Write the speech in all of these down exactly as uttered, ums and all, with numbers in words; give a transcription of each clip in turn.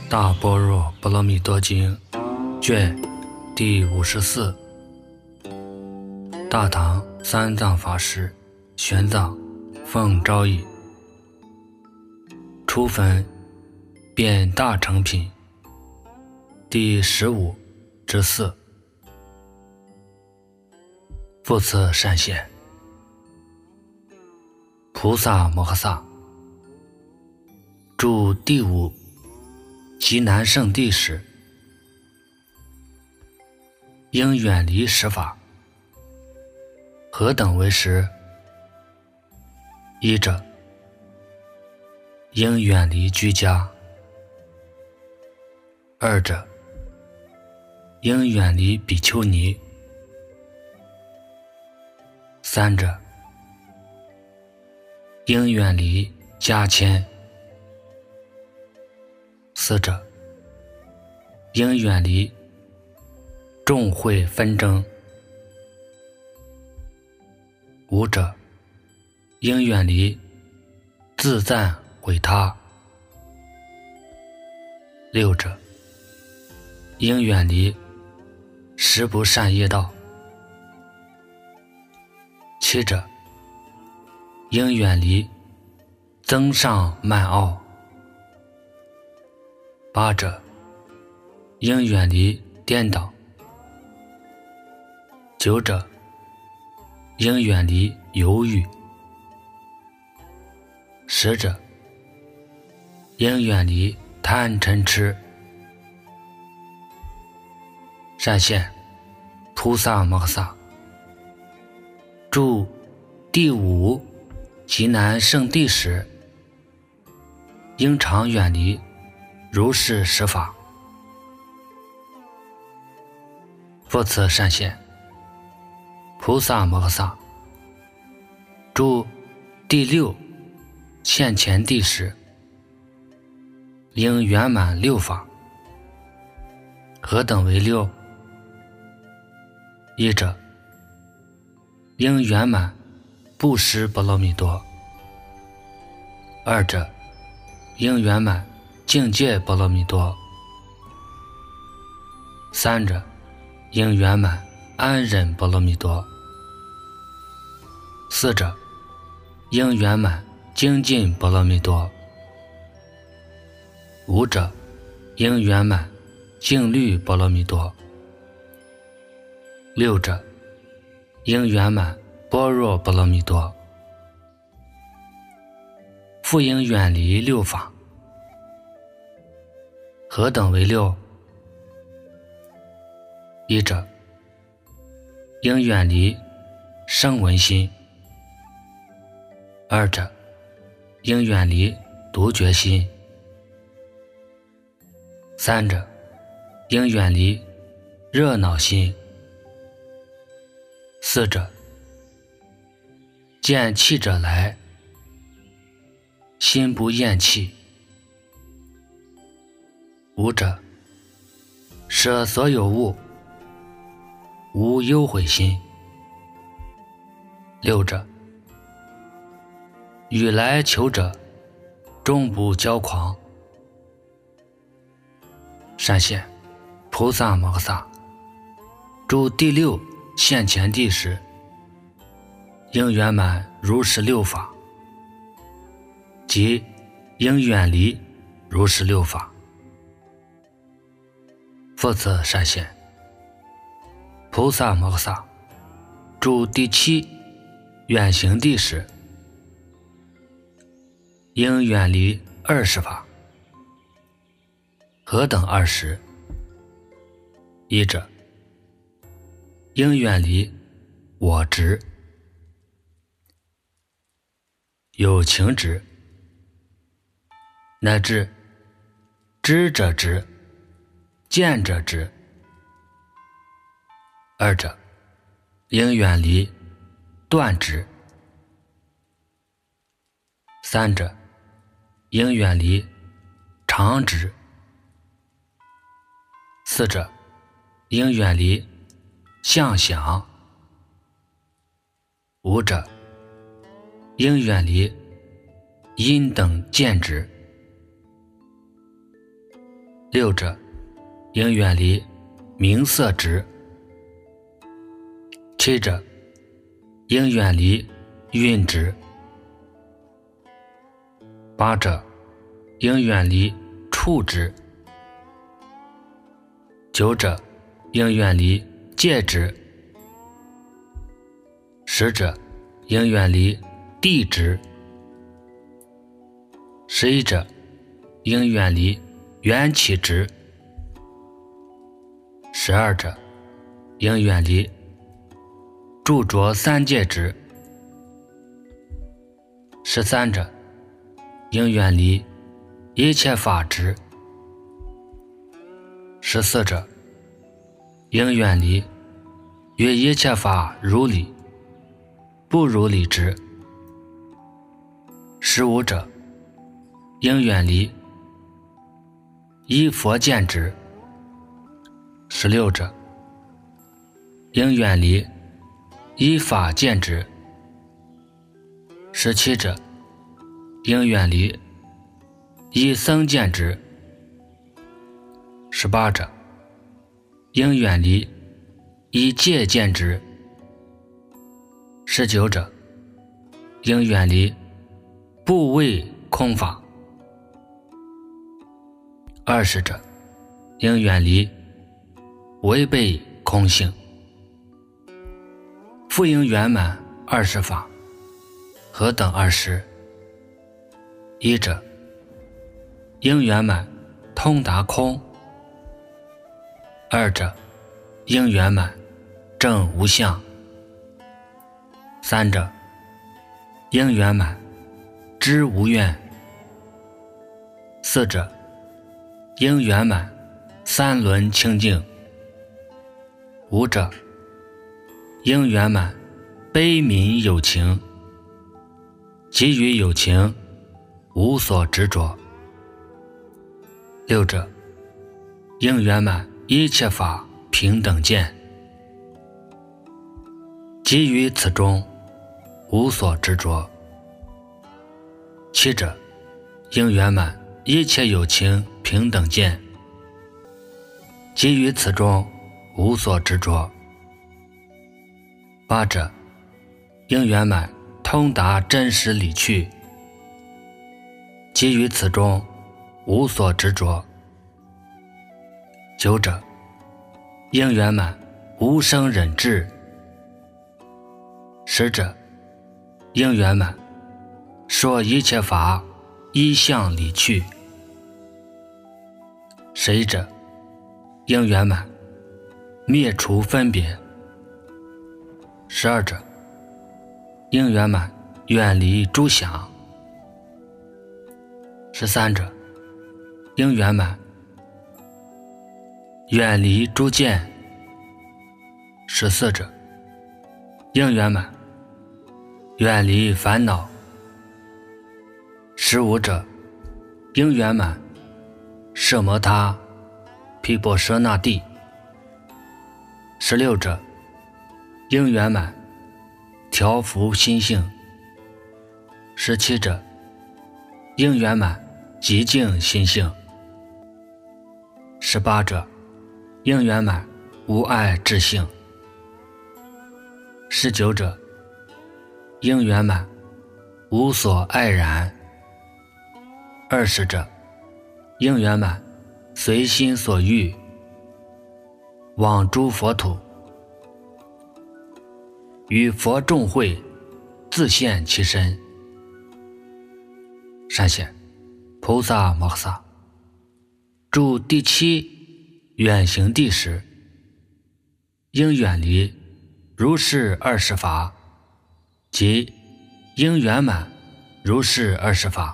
大般若波罗蜜多经卷第五十四，大唐三藏法师玄奘奉诏译，初分变大成品第十五之四。复次善现，菩萨摩诃萨住第五极难圣地时，应远离十法。何等为十？一者，应远离居家；二者，应远离比丘尼；三者，应远离家迁；四者，应远离众会纷争；五者，应远离自赞毁他；六者，应远离十不善业道；七者，应远离增上慢傲；八者，应远离颠倒；九者，应远离犹豫；十者，应远离贪嗔痴。善现菩萨摩诃萨住第五极难圣地时，应常远离如是十法。复次善现菩萨摩诃萨住第六现前地时，应圆满六法。何等为六？一者，应圆满布施波罗蜜多；二者，应圆满境界波罗蜜多；三者，应圆满安忍波罗蜜多；四者，应圆满精进波罗蜜多；五者，应圆满静虑波罗蜜多；六者，应圆满般若波罗蜜多。复应远离六法。何等为六？一者，应远离声闻心；二者，应远离独觉心；三者，应远离热闹心；四者，见气者来，心不厌气；五者，舍所有物，无忧悔心；六者，与来求者，终不骄狂。善现菩萨摩诃萨住第六现前地时，应圆满如是六法，即应远离如是六法。复次善现菩萨摩诃萨住第七远行地时，应远离二十法。何等二十？一者，应远离我执、有情执，乃至知者执、见者执；二者，应远离断执；三者，应远离常执；四者，应远离相想；五者，应远离因等见执； 六者，应远离名色执。七者，应远离运执。八者，应远离触执。九者，应远离戒执。十者，应远离地执。十一者，应远离缘起执。十二者，应远离著着三界执。十三者，应远离一切法执。十四者，应远离与一切法如理不如理执。十五者，应远离依佛见执。十六者，应远离依法见执。十七者，应远离依僧见执。十八者，应远离依戒见执。十九者，应远离不为空法。二十者，应远离违背空性。复应圆满二十法，何等二十？一者，应圆满通达空。二者，应圆满正无相。三者，应圆满知无愿。四者，应圆满三轮清净。五者，应圆满悲悯有情。给予有情无所执着。六者，应圆满一切法平等见。给予此中无所执着。七者，应圆满一切有情平等见。给予此中无所执着。八者，应圆满通达真实理趣。给予此中无所执着。九者，应圆满无生忍智。十者，应圆满说一切法依相理趣。十一者，应圆满灭除分别。十二者，应圆满远离诸想。十三者，应圆满远离诸见。十四者，应圆满远离烦恼。十五者，应圆满摄摩他毗婆舍那地。十六者，应圆满调伏心性。十七者，应圆满极静心性。十八者，应圆满无爱智性。十九者，应圆满无所爱染。二十者，应圆满随心所欲往诸佛土，与佛众会自现其身。善显菩萨摩诃萨住第七远行地时，应远离如是二十法，即应圆满如是二十法。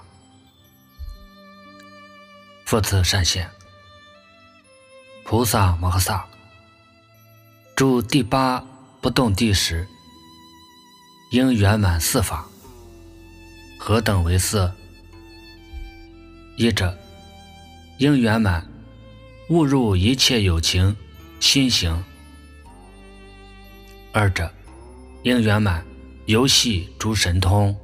复次善显菩萨摩诃萨住第八不动地时，应圆满四法。何等为四？一者，应圆满误入一切有情心行。二者，应圆满游戏诸神通。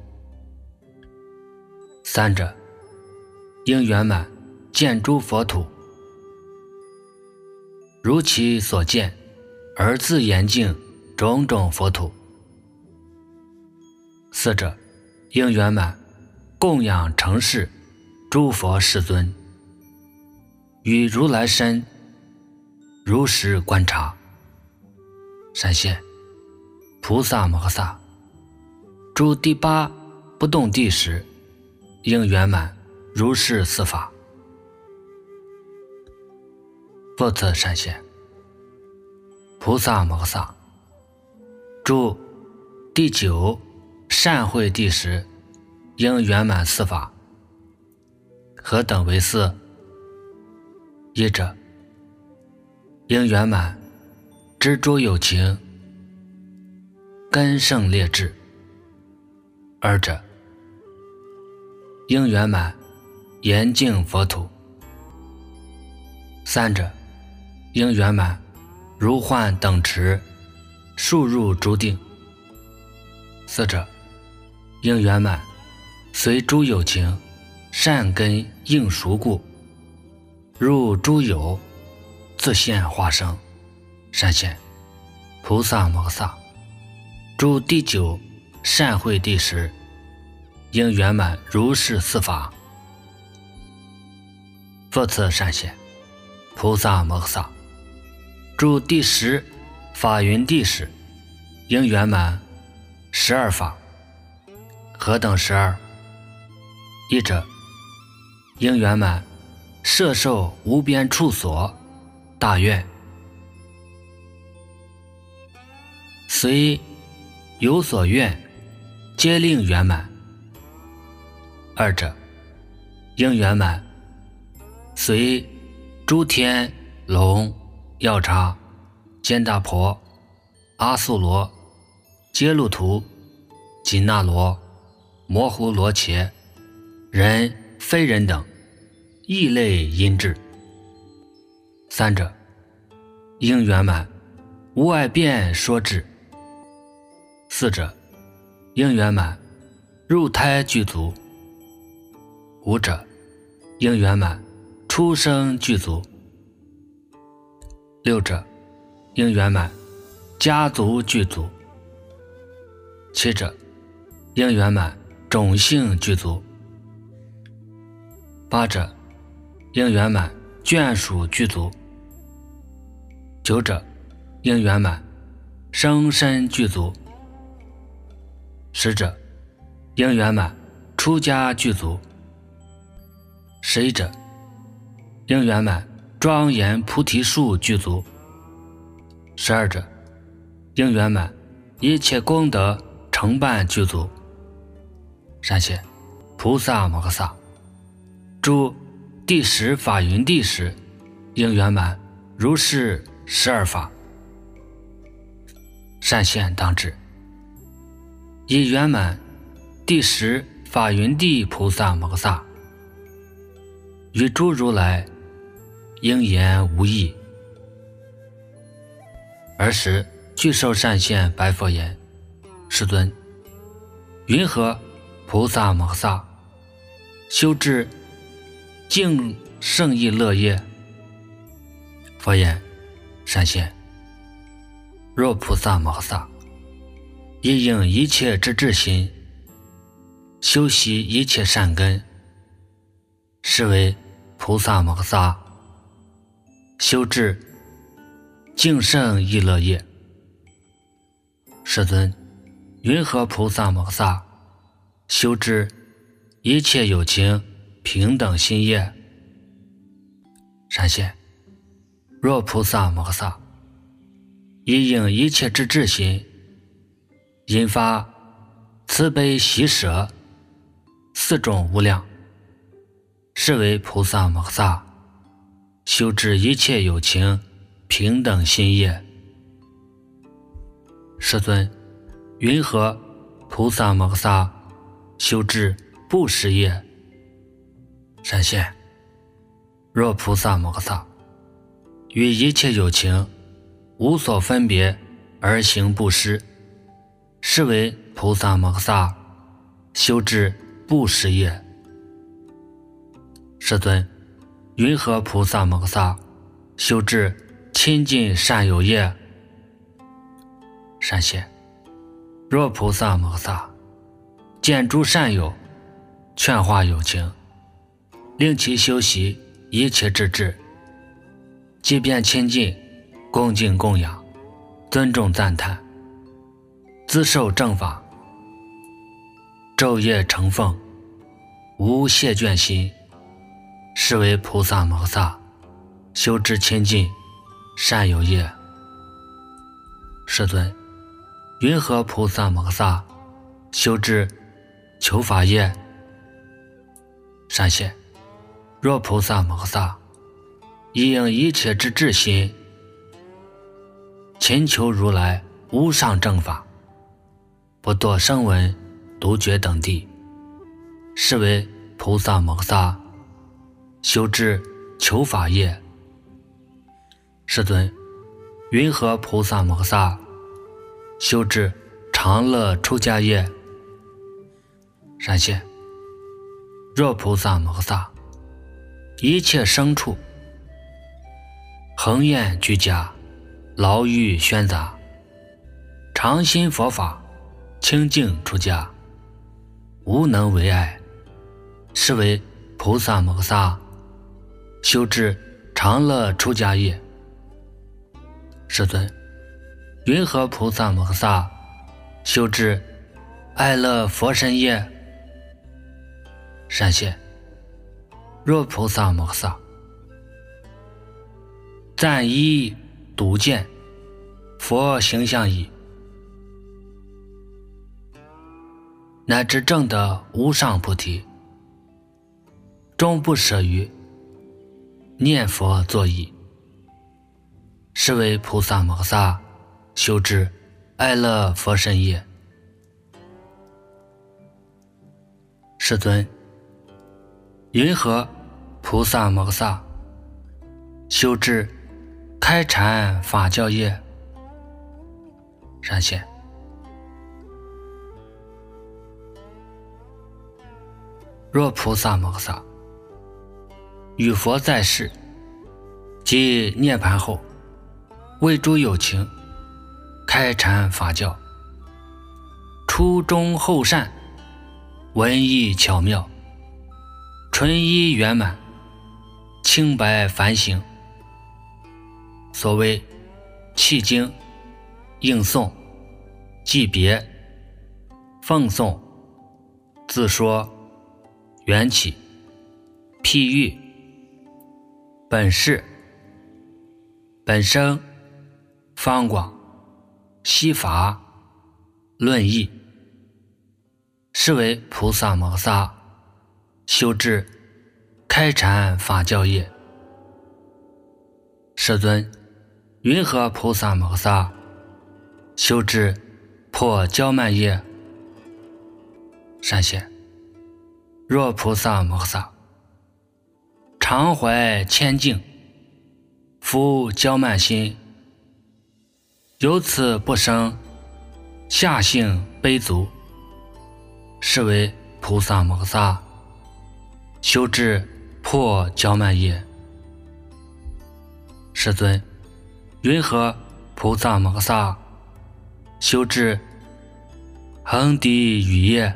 三者，应圆满见诸佛土如其所见，而自严净种种佛土。四者，应圆满供养承事诸佛世尊，与如来身如实观察。闪现菩萨摩诃萨，诸第八不动地时，应圆满如是四法。复次闪现菩萨摩诃萨，诸第九善慧地时，应圆满四法。何等为四？一者，应圆满知诸有情根胜劣质。二者，应圆满严净佛土。三者，应圆满如幻等持数入诸定。四者，应圆满随诸有情善根应熟故，入诸有自现化生。闪现菩萨摩诃萨，诸第九善慧地时，应圆满如是四法。复次闪现菩萨摩诃萨，诸第十法云地时，应圆满十二法。何等十二？一者，应圆满摄受无边处所大愿，随有所愿皆令圆满。二者，应圆满随诸天龙药叉坚达婆阿素罗揭路图紧那罗摩呼罗伽人非人等异类因智。三者，应圆满无碍辩说智。四者，应圆满入胎具足。五者，应圆满出生具足。六者，应圆满家族具足。七者，应圆满种姓具足。八者，应圆满眷属具足。九者，应圆满生身具足。十者，应圆满出家具足。十一者，应圆满庄严菩提树具足。十二者，应圆满一切功德成办具足。闪现菩萨摩诃萨，诸第十法云地时，应圆满如是十二法。闪现当知，以圆满第十法云地菩萨摩诃萨，与诸如来应言无异。尔时具受善现白佛言：世尊，云何菩萨摩诃萨修至净胜意乐业？佛言：善现，若菩萨摩诃萨亦应一切之至心，修习一切善根，是为菩萨摩诃萨修至净胜意乐业。世尊，云何菩萨摩诃萨修至一切有情平等心业？闪现，若菩萨摩诃萨亦应一切之至心，引发慈悲喜舍四种无量，是为菩萨摩诃萨修至一切有情平等心业。世尊，云何菩萨摩诃萨修至布施业？闪现，若菩萨摩诃萨与一切有情无所分别而行布施，是为菩萨摩诃萨修至布施业。世尊，云何菩萨摩诃萨修至亲近善友业。善谢。若菩萨摩诃萨见诸善友，劝化有情，令其修习一切之智，即便亲近，恭敬供养，尊重赞叹，自受正法，昼夜承奉，无懈倦心，是为菩萨摩诃萨修之亲近善友业。世尊，云何菩萨摩诃萨修之求法业？善谢。若菩萨摩诃萨以应一切之至心，勤求如来无上正法，不堕声闻、独觉等地，是为菩萨摩诃萨修之求法业。世尊，云何菩萨摩诃萨修之常乐出家业？善谢。若菩萨摩诃萨一切牲畜恒厌居家，劳欲喧杂，常心佛法，清净出家，无能为碍，是为菩萨摩诃萨修之常乐出家业。世尊，云何菩萨摩诃萨修之爱乐佛身业？善谢。若菩萨摩诃萨赞依睹见佛形象已，乃至证得无上菩提，终不舍于念佛作意，是为菩萨摩诃萨修之爱乐佛身业。世尊，云何菩萨摩诃萨修之开阐法教业？善谢。若菩萨摩诃萨与佛在世即涅槃后，为诸有情开阐法教，初中后善，文艺巧妙，纯一圆满，清白梵行，所谓契经、应诵、记别、奉诵、自说、缘起、譬喻、本事、本生、方广、悉法、论义，是为菩萨摩诃萨修之开阐法教业。世尊，云何菩萨摩诃萨修之破骄慢业？善谢。若菩萨摩诃萨常怀谦敬，伏骄慢心，由此不生下性卑足，是为菩萨摩诃萨修之破骄慢业。世尊，云何菩萨摩诃萨修之恒敌语业？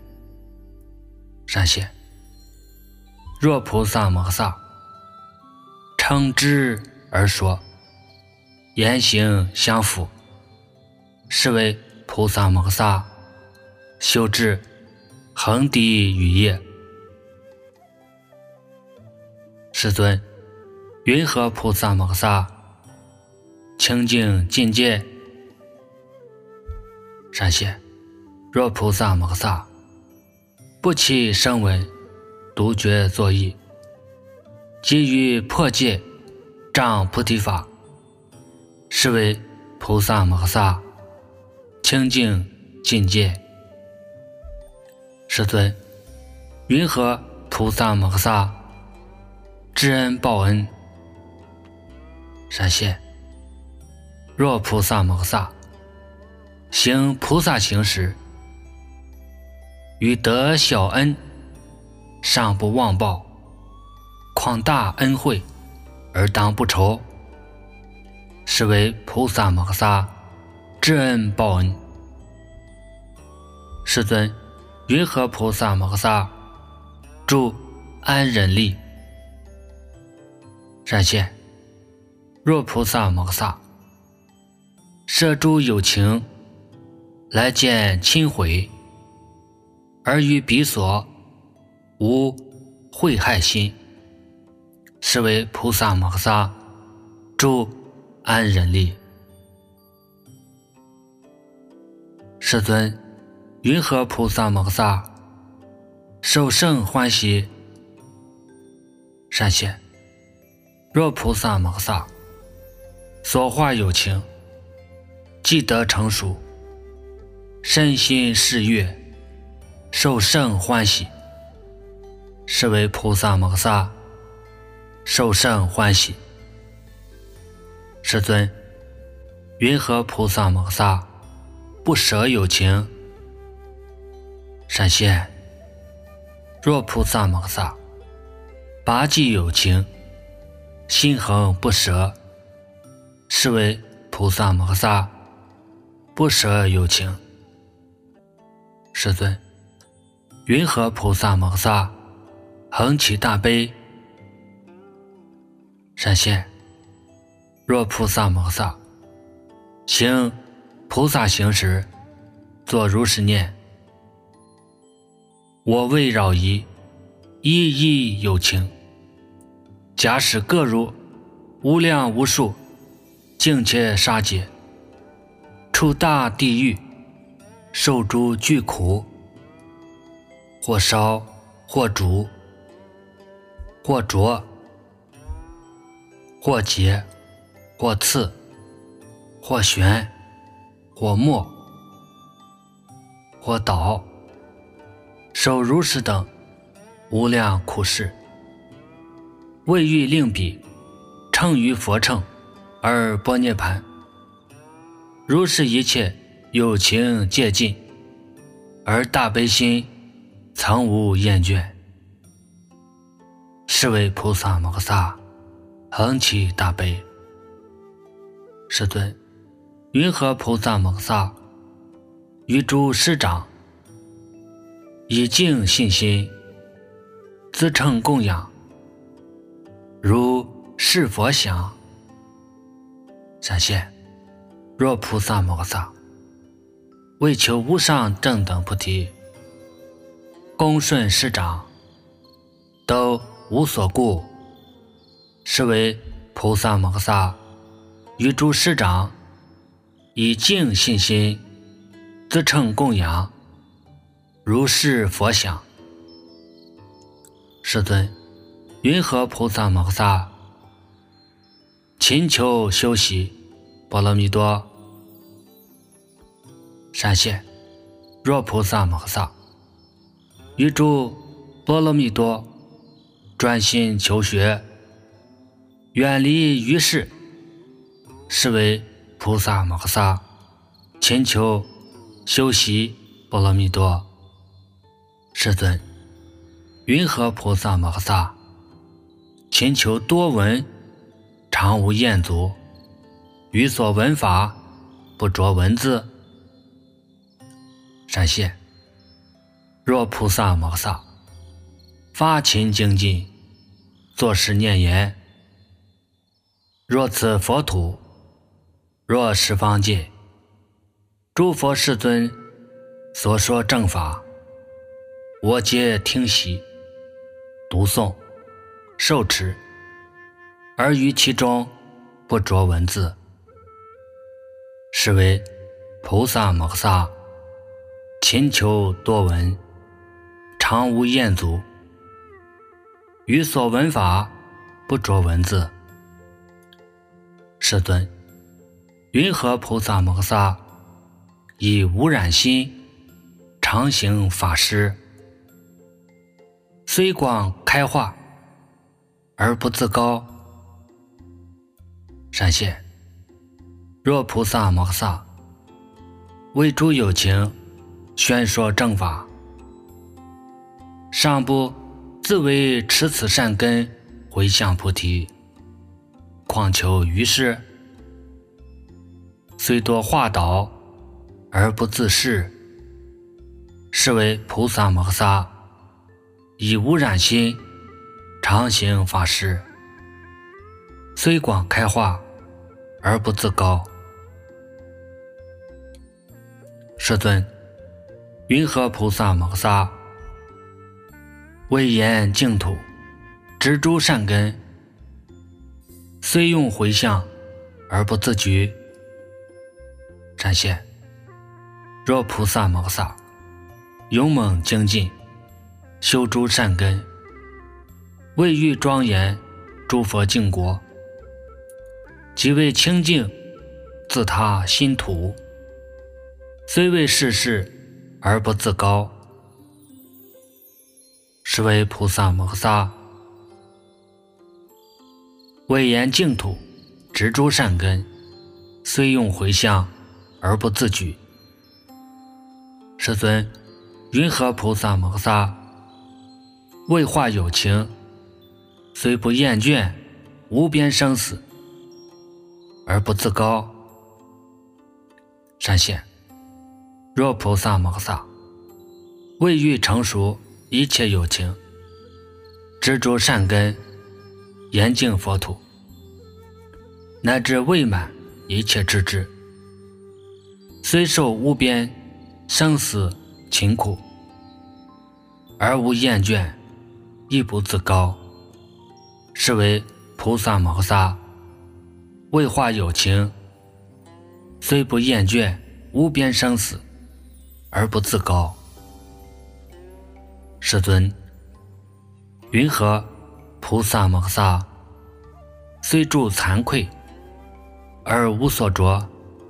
善谢。若菩萨摩诃萨称之而说，言行相符，是为菩萨摩诃萨修之恒敌语业。世尊，云何菩萨摩诃萨清净境界？善谢。若菩萨摩诃萨不起声闻独觉作意，即于破戒障菩提法，是为菩萨摩诃萨清净境界。世尊，云何菩萨摩诃萨知恩报恩？善谢。若菩萨摩诃萨行菩萨行时，于得小恩尚不忘报，况大恩惠而当不酬， 是为菩萨摩诃萨知恩报恩。世尊，云何菩萨摩诃萨住安忍力？善现，若菩萨摩诃萨摄诸有情来见亲毁，而于彼所无慧害心，是为菩萨摩诃萨住安忍力。世尊，云何菩萨摩诃萨受胜欢喜？善现，若菩萨摩诃萨所化有情既得成熟，身心适悦，受胜欢喜，是为菩萨摩诃萨受胜欢喜。世尊，云何菩萨摩诃萨不舍有情？善现，若菩萨摩诃萨拔济有情，心恒不舍，是为菩萨摩诃萨不舍有情。世尊，云何菩萨摩诃萨恒起大悲？善现，若菩萨摩诃萨行菩萨行时，作如是念：我为扰疑，一一有情，假使各如无量无数，境且杀劫，处大地狱，受诸巨苦，或烧，或煮，或灼，或结，或刺，或悬，或没，或倒，受如是等无量苦事，为欲令彼乘于佛乘而般涅盘。如是一切有情戒尽，而大悲心曾无厌倦，是为菩萨摩诃萨恒起大悲。世尊，云何菩萨摩诃萨于诸师长以净信心自称供养，如是佛想？善现，若菩萨摩诃萨为求无上正等菩提，恭顺师长，都无所顾，是为菩萨摩诃萨于诸师长以净信心自称供养，如是佛想。世尊，云何菩萨摩诃萨勤求修习波罗蜜多？善现，若菩萨摩诃萨于诸波罗蜜多专心求学，远离于世，是为菩萨摩诃萨勤求修习波罗蜜多。世尊，云何菩萨摩诃萨勤求多闻，常无厌足，于所闻法不着文字？善现，若菩萨摩诃萨发勤精进，作是念言：若此佛土，若十方界，诸佛世尊所说正法，我皆听习、读诵、受持，而于其中不着文字，是为菩萨摩诃萨勤求多闻，常无厌足，于所闻法不着文字。世尊，云何菩萨摩诃萨以无染心常行法施，虽广开化而不自高？善现，若菩萨摩诃萨为诸有情宣说正法，尚不自为持此善根回向菩提，况求于世？ 虽多化导而不自是，是为菩萨摩诃萨以无染心常行法事，虽广开化而不自高。世尊，云何菩萨摩诃萨为言净土，植诸善根，虽用回向而不自觉？善现，若菩萨摩诃萨勇猛精进，修诸善根，为欲庄严诸佛净国，即为清净自他心土，虽为世事而不自高，是为菩萨摩诃萨为言净土，植诸善根，虽用回向而不自举。世尊，云何菩萨摩诃萨为化有情，虽不厌倦无边生死而不自高？善现，若菩萨摩诃萨为欲成熟一切有情，植诸善根，严净佛土，乃至未满一切智智，虽受无边生死勤苦，而无厌倦，亦不自高，是为菩萨摩诃萨为化有情，虽不厌倦无边生死而不自高。世尊，云何菩萨摩诃萨虽住惭愧而无所着？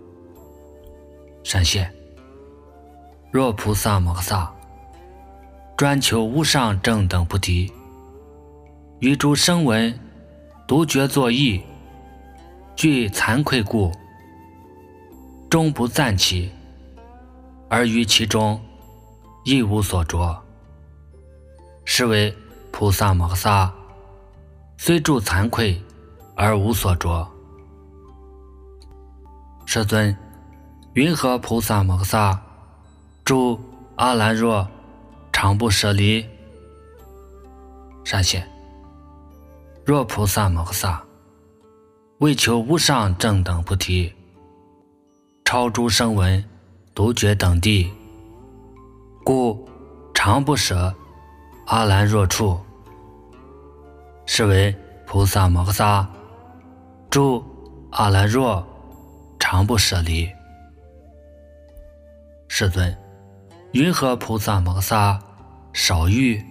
善现，若菩萨摩诃萨专求无上正等菩提，于诸声闻独觉作意，具惭愧故，终不暂起，而于其中亦无所着，是为菩萨摩诃萨虽住惭愧而无所着。世尊，云何菩萨摩诃萨住阿兰若常不舍离？善现，若菩萨摩诃萨为求无上正等菩提，超诸声闻独觉等地，故常不舍阿兰若处，是为菩萨摩诃萨住阿兰若常不舍离。世尊，云何菩萨摩诃萨少欲？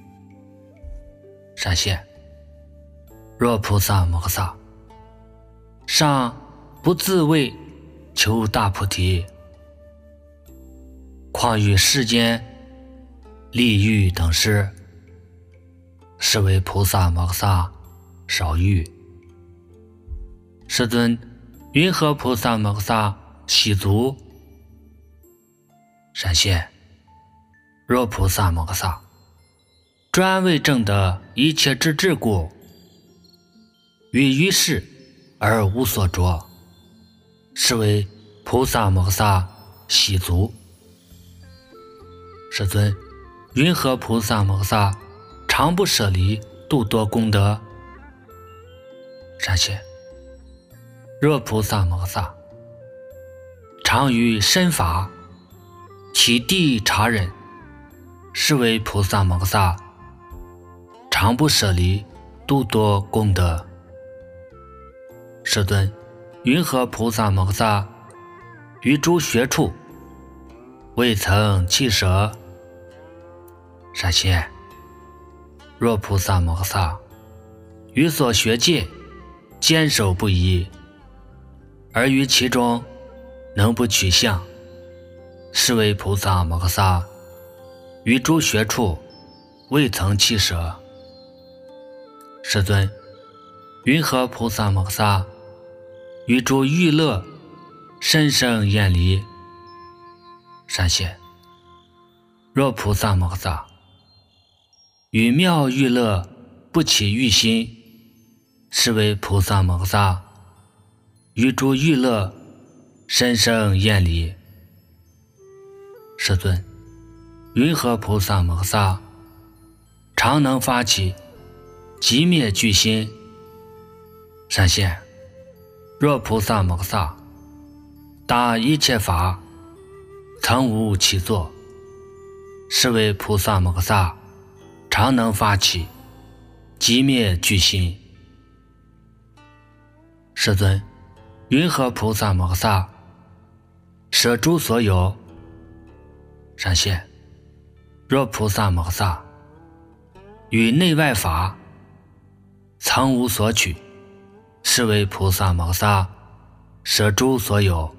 善现，若菩萨摩诃萨尚不自为求大菩提，况于世间利欲等事，是为菩萨摩诃萨少欲。世尊，云何菩萨摩诃萨喜足？善现，若菩萨摩诃萨专为证得一切之智故，于于世而无所着，是为菩萨摩诃萨喜足。世尊，云何菩萨摩诃萨常不舍离度多功德？善现，若菩萨摩诃萨常于身法起地察忍，是为菩萨摩诃萨常不舍离度多功德。世尊，云何菩萨摩诃萨于诸学处未曾弃舍？善现，若菩萨摩诃萨于所学戒坚守不移，而于其中能不取相，是为菩萨摩诃萨于诸学处未曾弃舍。世尊，云何菩萨摩诃萨于诸欲乐深生厌离？善现，若菩萨摩诃萨于妙欲乐不起欲心，是为菩萨摩诃萨于诸欲乐深生厌离。世尊，云何菩萨摩诃萨常能发起极灭具心？闪现，若菩萨摩诃萨达一切法曾无其作，是为菩萨摩诃萨常能发起极灭具心。世尊，云何菩萨摩诃萨舍诸所有？闪现，若菩萨摩诃萨与内外法曾无所取，是为菩萨摩诃萨舍诸所有。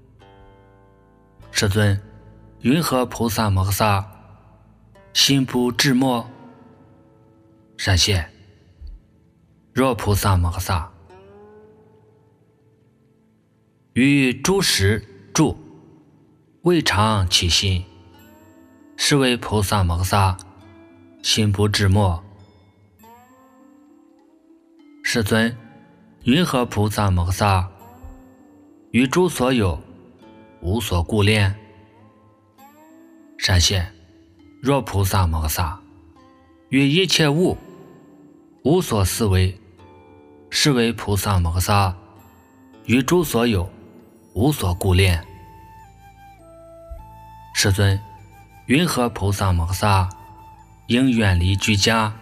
世尊，云何菩萨摩诃萨心不至末？闪现，若菩萨摩诃萨于诸时住未尝起心，是为菩萨摩诃萨心不至末。世尊，云何菩萨摩诃萨于诸所有无所顾恋？闪现，若菩萨摩诃萨于一切物无所思维，是为菩萨摩诃萨于诸所有无所顾恋。世尊，云何菩萨摩诃萨应远离居家？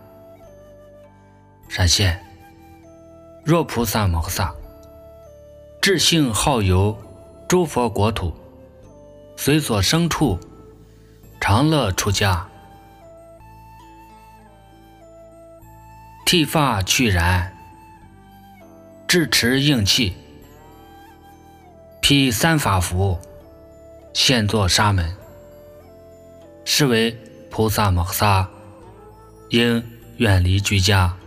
闪现，若菩萨摩诃萨智性好游诸佛国土，随所生处常乐出家，剃发去髯，智持应器，披三法服，现作沙门，是为菩萨摩诃萨应远离居家。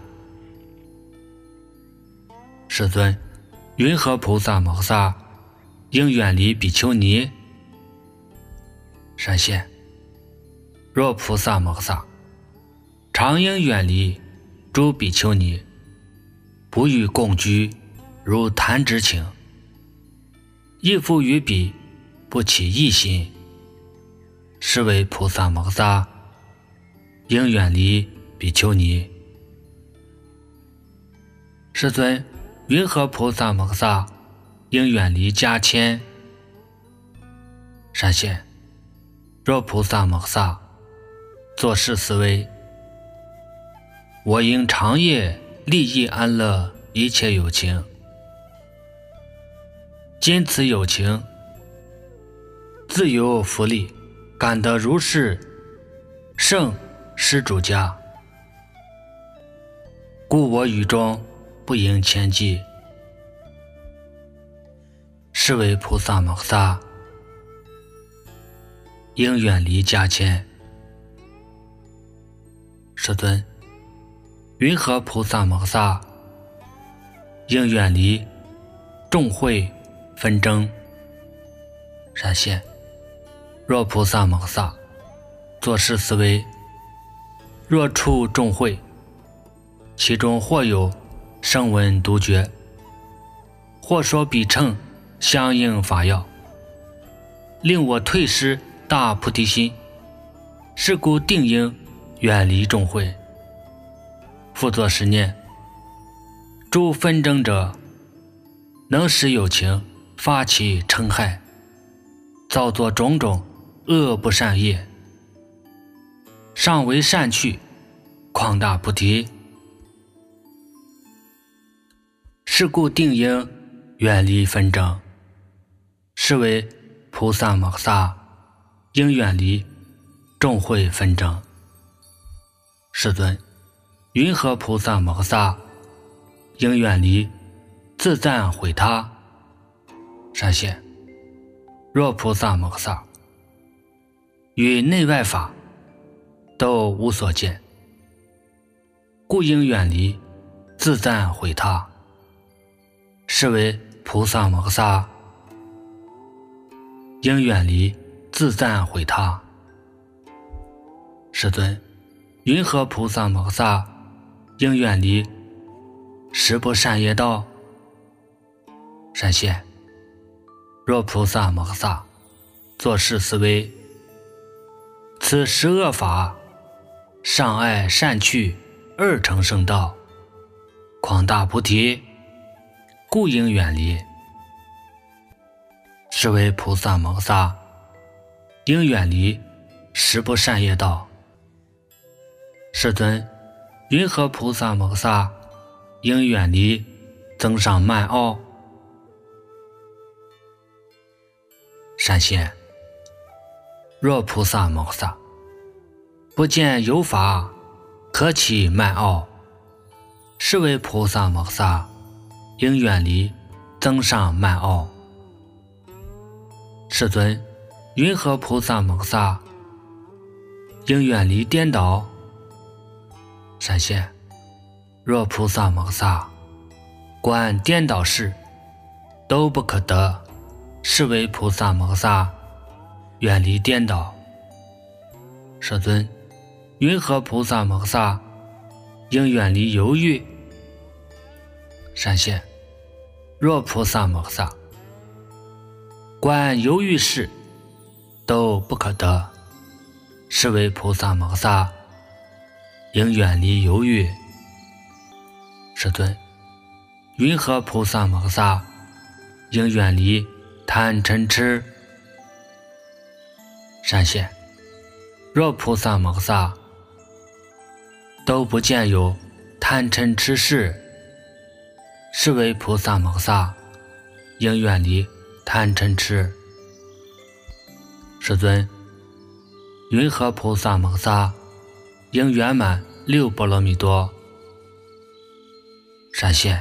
世尊，云何菩萨摩诃萨应远离比丘尼？闪现，若菩萨摩诃萨常应远离诸比丘尼，不与共居，如弹指请，亦复于彼不起异心，是为菩萨摩诃萨应远离比丘尼。世尊，云何菩萨摩诃萨应远离家迁？闪现，若菩萨摩诃萨作是思维，我应长夜利益安乐一切有情，今此有情自有福利，感得如是圣施主家，故我语中不应迁计，是为菩萨摩诃萨应远离家迁。世尊，云何菩萨摩诃萨应远离众会纷争？闪现，若菩萨摩诃萨作是思维，若处众会，其中或有声闻独觉，或说比称相应法要，令我退失大菩提心，是故定应远离众会。复作是念，诸纷争者能使有情发起嗔害，造作种种恶不善业，尚为善趣旷大菩提，是故定应远离纷争，是为菩萨摩诃萨应远离众会纷争。世尊，云何菩萨摩诃萨应远离自赞毁他？闪现，若菩萨摩诃萨与内外法都无所见，故应远离自赞毁他，是为菩萨摩诃萨应远离自赞毁他。世尊，云何菩萨摩诃萨应远离十不善业道？闪现， 若菩萨摩诃萨，作是思维：此十恶法，上爱善趣二乘圣道，广大菩提，故应远离。是为菩萨摩诃萨，应远离十不善业道。世尊，云何菩萨摩诃萨应远离增上慢傲？善现，若菩萨摩诃萨，不见有法可起慢傲，是为菩萨摩诃萨应远离增上慢傲。世尊，云何菩萨摩诃萨应远离颠倒？善现，若菩萨摩诃萨，观颠倒事都不可得，是为菩萨摩诃萨远离颠倒。世尊，云何菩萨摩诃萨应远离犹豫？善现，若菩萨摩诃萨，观犹豫事都不可得，是为菩萨摩诃萨应远离犹豫。世尊，云何菩萨摩诃萨应远离贪嗔痴？善现，若菩萨摩诃萨都不见有贪嗔痴事，是为菩萨摩诃萨应远离贪嗔痴。世尊，云何菩萨摩诃萨应圆满六波罗蜜多？善现，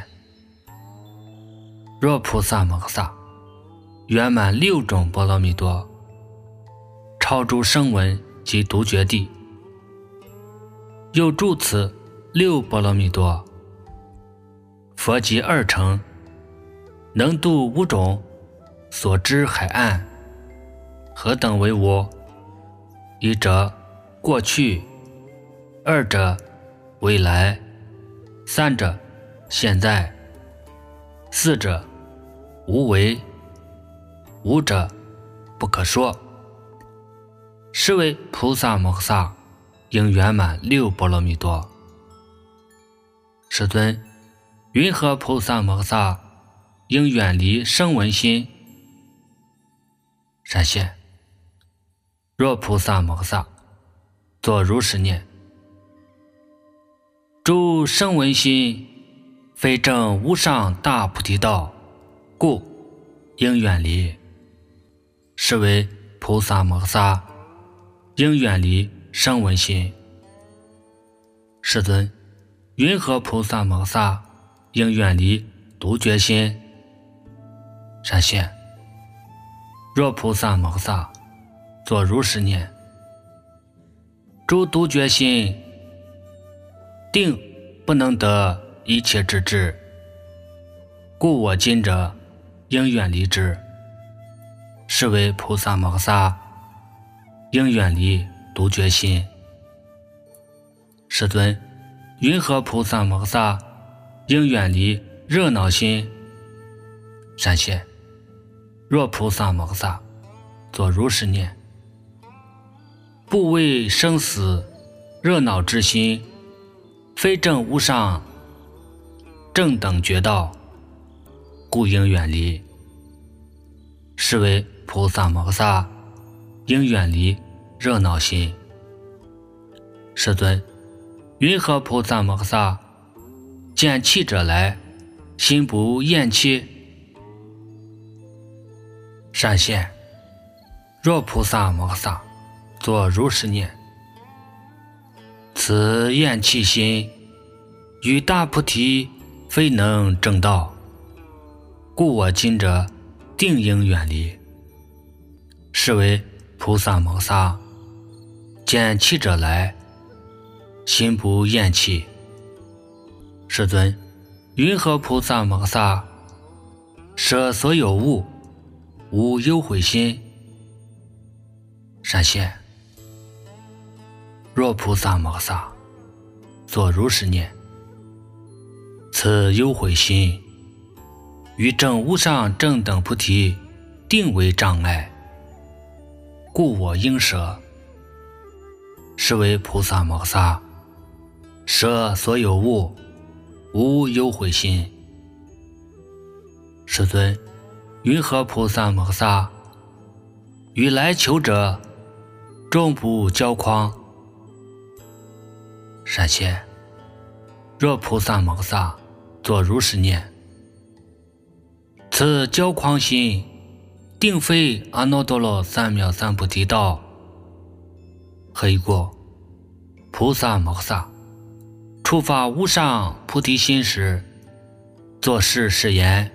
若菩萨摩诃萨圆满六种波罗蜜多，超诸声闻及独觉地，又住此六波罗蜜多，佛及二乘，能度五种所知海岸，何等为无？一者过去，二者未来，三者现在，四者无为，五者不可说。是为菩萨摩诃萨应圆满六波罗蜜多。世尊，云何菩萨摩诃萨应远离声闻心？善现，若菩萨摩诃萨作如是念：诸声闻心非证无上大菩提道，故应远离。是为菩萨摩诃萨应远离声闻心。世尊，云何菩萨摩诃萨应远离独觉心？善现，若菩萨摩诃萨作如是念：诸独觉心定不能得一切之智，故我今者应远离之。是为菩萨摩诃萨应远离独觉心。世尊，云何菩萨摩诃萨应远离热闹心？善现，若菩萨摩诃萨作如是念：不为生死热闹之心，非正无上正等觉道，故应远离。是为菩萨摩诃萨应远离热闹心。世尊，云何菩萨摩诃萨见气者来，心不厌气？善现，若菩萨摩诃萨作如是念：此厌气心与大菩提非能正道，故我今者定应远离。是为菩萨摩诃萨见气者来，心不厌气。世尊，云何菩萨摩诃萨舍所有物，无忧悔心？善现，若菩萨摩诃萨作如是念：此忧悔心与正无上正等菩提定为障碍，故我应舍。是为菩萨摩诃萨舍所有物，无忧悔心。世尊，云何菩萨摩诃萨与来求者终不骄狂？善现，若菩萨摩诃萨作如是念：此骄狂心，定非阿耨多罗三藐三菩提道。何以故？菩萨摩诃萨初发无上菩提心时，作是誓言：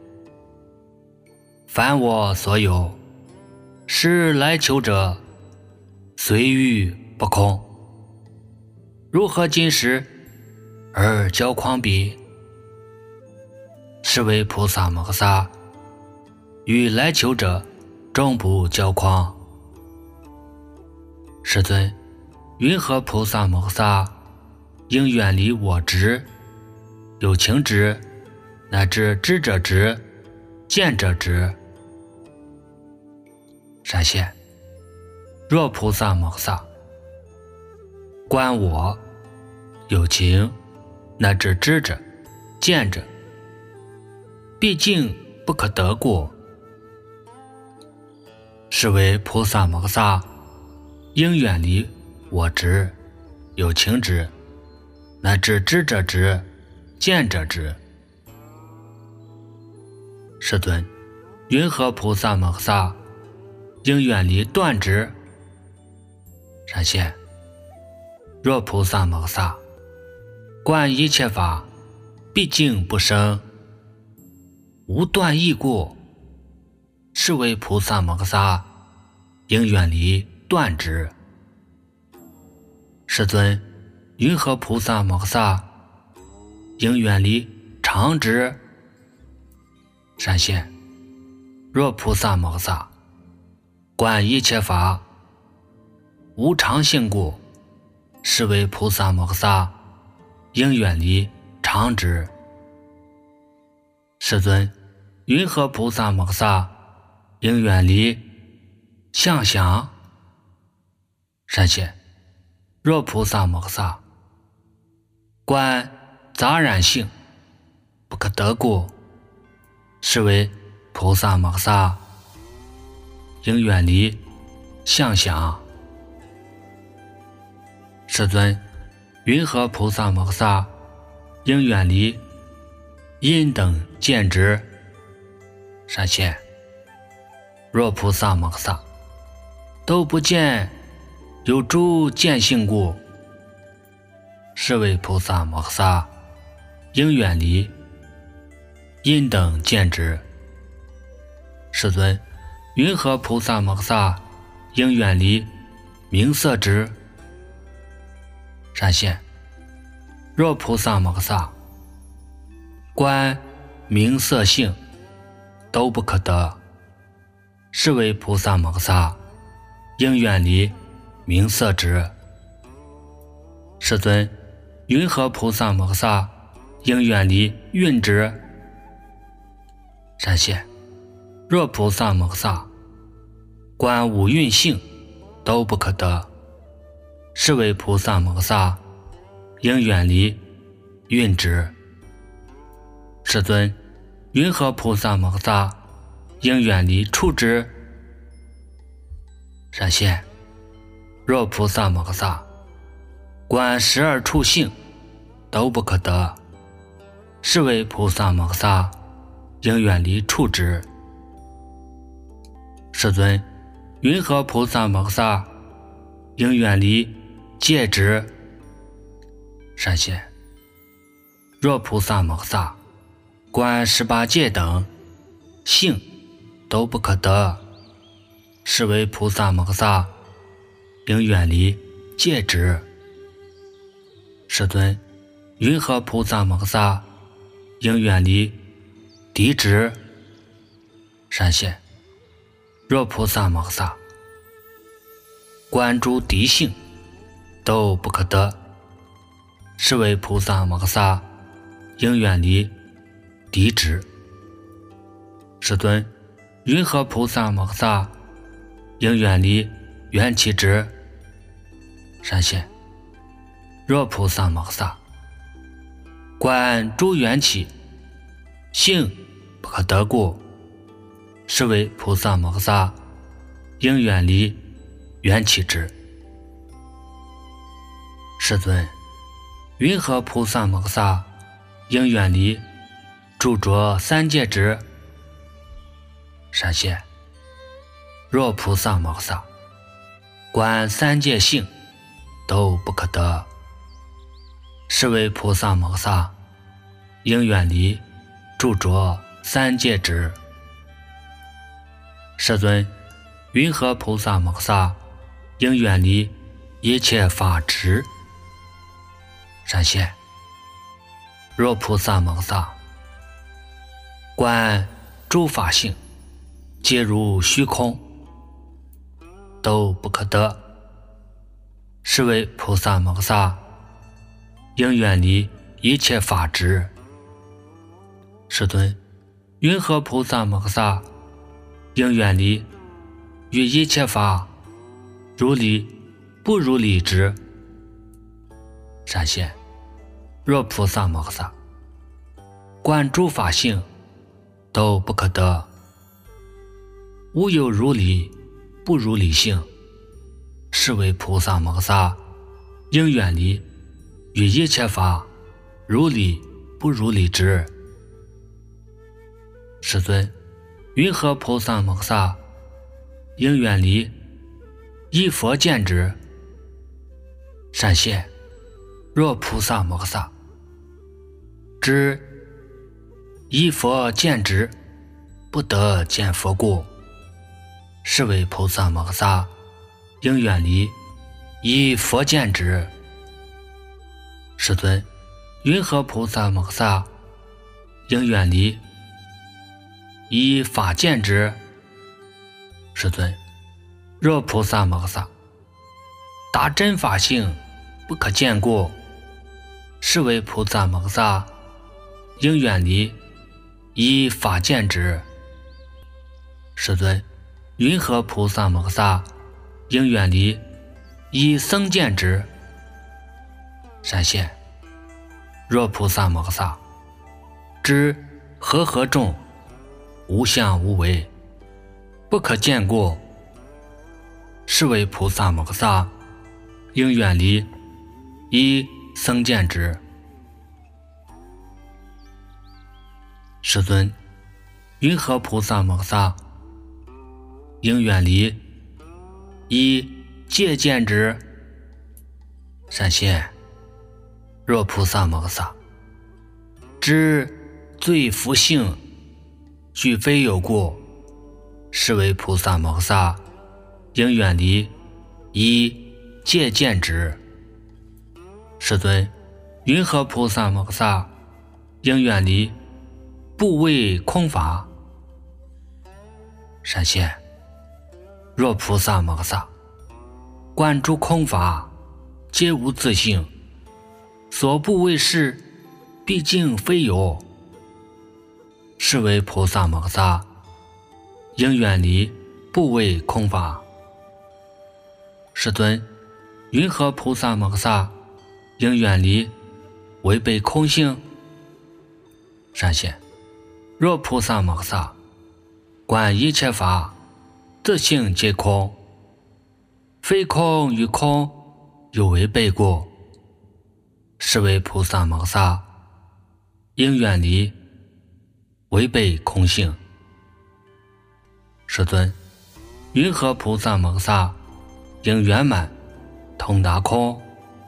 凡我所有，是来求者，虽欲不空。如何今时而骄狂彼？是为菩萨摩诃萨与来求者终不骄狂。世尊，云何菩萨摩诃萨应远离我执、有情执，乃至知者执、见者执？善现，若菩萨摩诃萨观我、有情，乃至知者、见者，毕竟不可得过。是为菩萨摩诃萨应远离我执、有情执，乃至知者执、见者执。世尊，云何菩萨摩诃萨应远离断执？善现，若菩萨摩诃萨观一切法毕竟不生，无断义故，是为菩萨摩诃萨应远离断执。世尊，云何菩萨摩诃萨应远离常执？善现，若菩萨摩诃萨观一切法无常性故，是为菩萨摩诃萨应远离常执。世尊，云何菩萨摩诃萨应远离相想？善现，若菩萨摩诃萨观杂染性不可得故，是为菩萨摩诃萨应远离相想。世尊，云何菩萨摩诃萨应远离因等见执？善现，若菩萨摩诃萨都不见有诸见性故，是为菩萨摩诃萨应远离因等见执。世尊，云何菩萨摩诃萨应远离名色执？善现，若菩萨摩诃萨观名色性都不可得，是为菩萨摩诃萨应远离名色执。世尊，云何菩萨摩诃萨应远离蕴执？善现，若菩萨摩诃萨观五蕴性都不可得，是为菩萨摩诃萨应远离蕴执。世尊，云何菩萨摩诃萨应远离处执？善现，若菩萨摩诃萨观十二处性都不可得，是为菩萨摩诃萨应远离处执。世尊，云何菩萨摩诃萨应远离戒执？善现，若菩萨摩诃萨观十八界等性都不可得，是为菩萨摩诃萨应远离戒执。世尊，云何菩萨摩诃萨应远离敌执？善现，若菩萨摩诃萨观诸敌性都不可得，是为菩萨摩诃萨应远离敌执。世尊， 云何菩萨摩诃萨应远离缘起执？闪现。若菩萨摩诃萨观诸缘起，性不可得故，是为菩萨摩诃萨应远离缘起执。世尊，云何菩萨摩诃萨应远离著着三界执？闪现。若菩萨摩诃萨观三界性都不可得，是为菩萨摩诃萨应远离著着三界执。世尊，云何菩萨摩诃萨应远离一切法执？闪现。若菩萨摩诃萨观诸法性皆如虚空，都不可得，是为菩萨摩诃萨应远离一切法执。世尊，云何菩萨摩诃萨应远离与一切法如理不如理执？闪现。若菩萨摩诃萨观诸法性都不可得，无有如理不如理性，是为菩萨摩诃萨应远离与一切法如理不如理执。世尊，云何菩萨摩诃萨应远离依佛见执？闪现。若菩萨摩诃萨知依佛见执不得见佛故，是为菩萨摩诃萨应远离依佛见执。世尊，云何菩萨摩诃萨应远离依法见执？世尊，若菩萨摩诃萨达真法性不可见故，是为菩萨摩诃萨应远离依法见执。世尊，云何菩萨摩诃萨应远离依僧见执？闪现。若菩萨摩诃萨知和合众无相无为不可见故，是为菩萨摩诃萨应远离依僧见执。世尊，云何菩萨摩诃萨应远离依戒见执？闪现。若菩萨摩诃萨知罪福性俱非有故，是为菩萨摩诃萨应远离依戒见执。世尊，云何菩萨摩诃萨应远离不为空法？闪现。若菩萨摩诃萨观诸空法皆无自性，所不为事毕竟非有，是为菩萨摩诃萨应远离不为空法。世尊，云何菩萨摩诃萨应远离违背空性？闪现。若菩萨摩诃萨观一切法自性皆空，非空与空有违背故，是为菩萨摩诃萨应远离违背空性。世尊，云何菩萨摩诃萨应圆满通达空？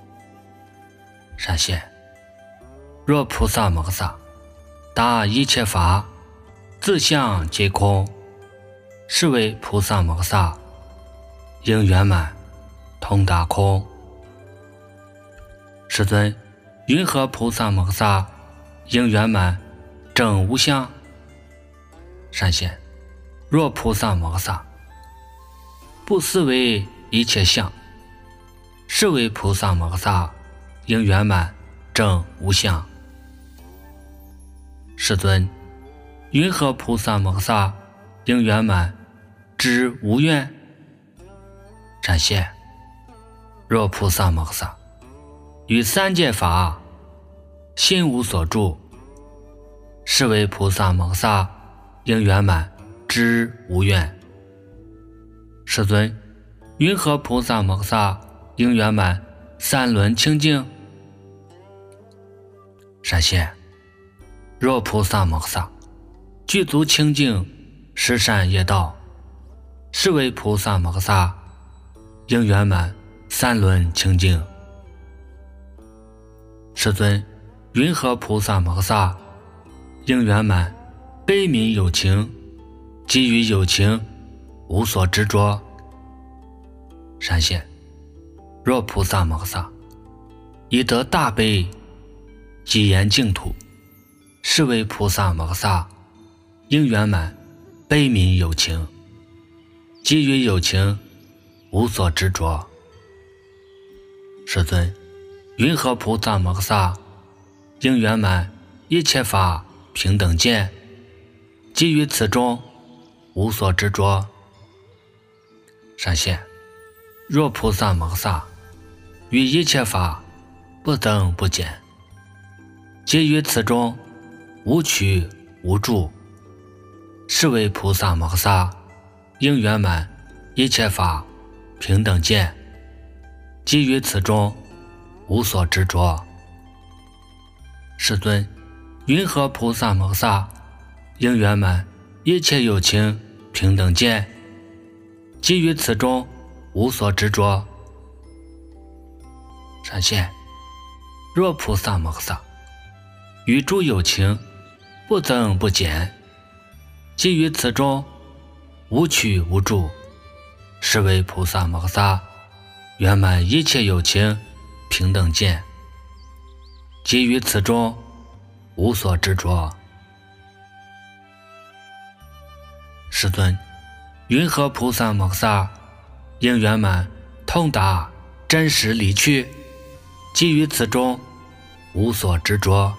闪现。若菩萨摩诃萨达一切法自相皆空，是为菩萨摩诃萨应圆满通达空。世尊，云何菩萨摩诃萨应圆满证无相？闪现。若菩萨摩诃萨不思维一切相，是为菩萨摩诃萨应圆满证无相。世尊，云何菩萨摩诃萨应圆满，知无怨。闪现。若菩萨摩诃萨于三界法心无所住，是为菩萨摩诃萨应圆满，知无怨。世尊，云何菩萨摩诃萨应圆满三轮清净？闪现。若菩萨摩诃萨具足清净十善业道，是为菩萨摩诃萨应圆满三轮清净。世尊，云何菩萨摩诃萨应圆满悲悯有情，基于有情无所执着？闪现。若菩萨摩诃萨以得大悲积言净土，是为菩萨摩诃萨应圆满悲悯有情，基于有情无所执着。世尊，云何菩萨摩诃萨应圆满一切法平等见，基于此中无所执着？闪现。若菩萨摩诃萨于一切法不增不减，基于此中无取无住，是为菩萨摩诃萨应圆满一切法平等见，基于此中无所执着。世尊，云何菩萨摩诃萨应圆满一切有情平等见，基于此中无所执着？闪现。若菩萨摩诃萨于诸有情不增不减，基于此中无取无住，是为菩萨摩诃萨圆满一切有情平等见，基于此中无所执着。世尊，云何菩萨摩诃萨应圆满通达真实理趣，基于此中无所执着？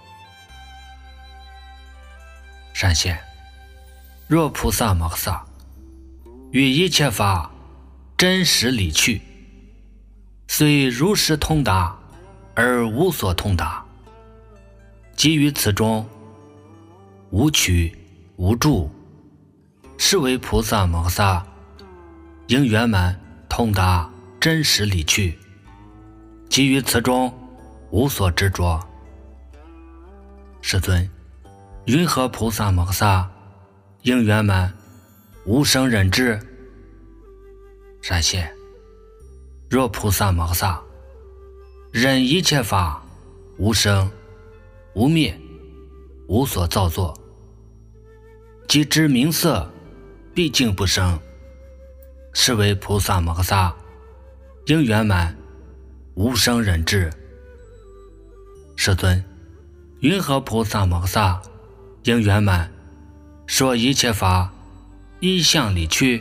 闪现。若菩萨摩诃萨于一切法真实理趣，虽如实通达而无所通达，基于此中无取无住，是为菩萨摩诃萨应圆满通达真实理趣，基于此中无所执着。世尊，云何菩萨摩诃萨应圆满无生忍智？闪现。若菩萨摩诃萨忍一切法无生无灭无所造作，即知名色毕竟不生，是为菩萨摩诃萨应圆满无生忍智。世尊，云何菩萨摩诃萨应圆满说一切法一向理趣？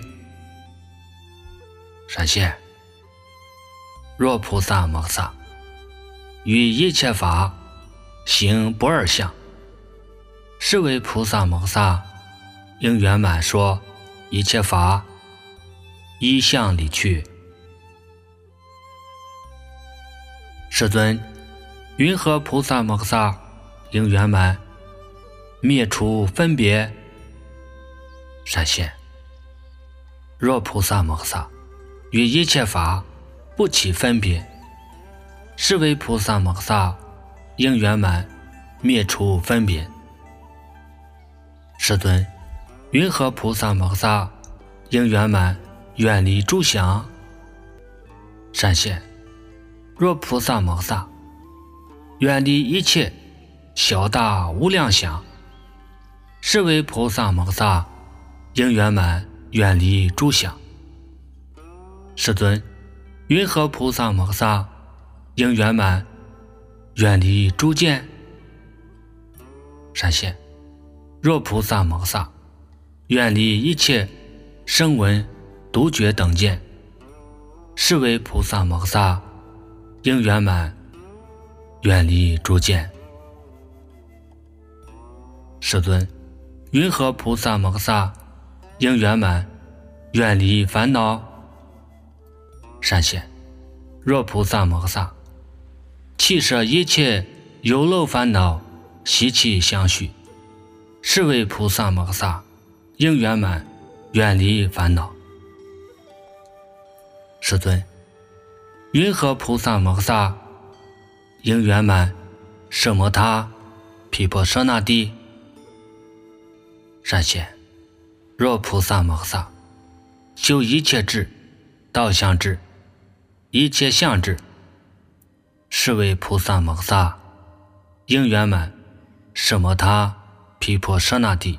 闪现。若菩萨摩诃萨于一切法行不二相，是为菩萨摩诃萨应圆满说一切法一向理趣。世尊，云何菩萨摩诃萨应圆满灭除分别？闪现。若菩萨摩诃萨于一切法不起分别，是为菩萨摩诃萨应圆满灭除分别。世尊，云何菩萨摩诃萨应圆满远离诸想？闪现。若菩萨摩诃萨远离一切小大无量想，是为菩萨摩诃萨应圆满远离诸想。世尊，云何菩萨摩诃萨应圆满远离诸见？闪现。若菩萨摩诃萨远离一切声闻独觉等见，是为菩萨摩诃萨应圆满远离诸见。世尊，云何菩萨摩诃萨应圆满，远离烦恼。闪现，若菩萨摩诃萨，弃舍一切有漏烦恼，习气相续，是为菩萨摩诃萨，应圆满，远离烦恼。世尊，云何菩萨摩诃萨，应圆满，奢摩他毗婆舍那帝？闪现，若菩萨摩诃萨，修一切智，道相智，一切相智，是为菩萨摩诃萨，应圆满，奢摩他毗婆舍那帝。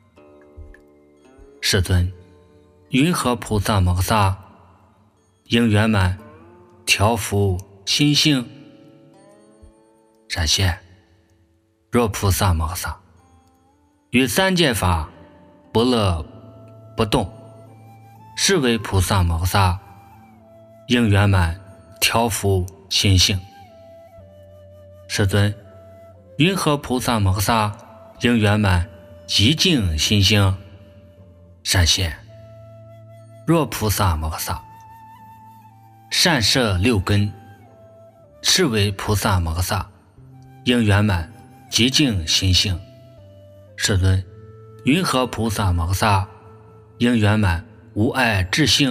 世尊，云何菩萨摩诃萨，应圆满，调伏心性？闪现，若菩萨摩诃萨，于三界法不乐不动，是为菩萨摩诃萨，应圆满，调伏心性。世尊，云何菩萨摩诃萨，应圆满，极静心性？闪现，若菩萨摩诃萨，善摄六根，是为菩萨摩诃萨，应圆满，极静心性。世尊，云何菩萨摩诃萨，应圆满，无碍智性？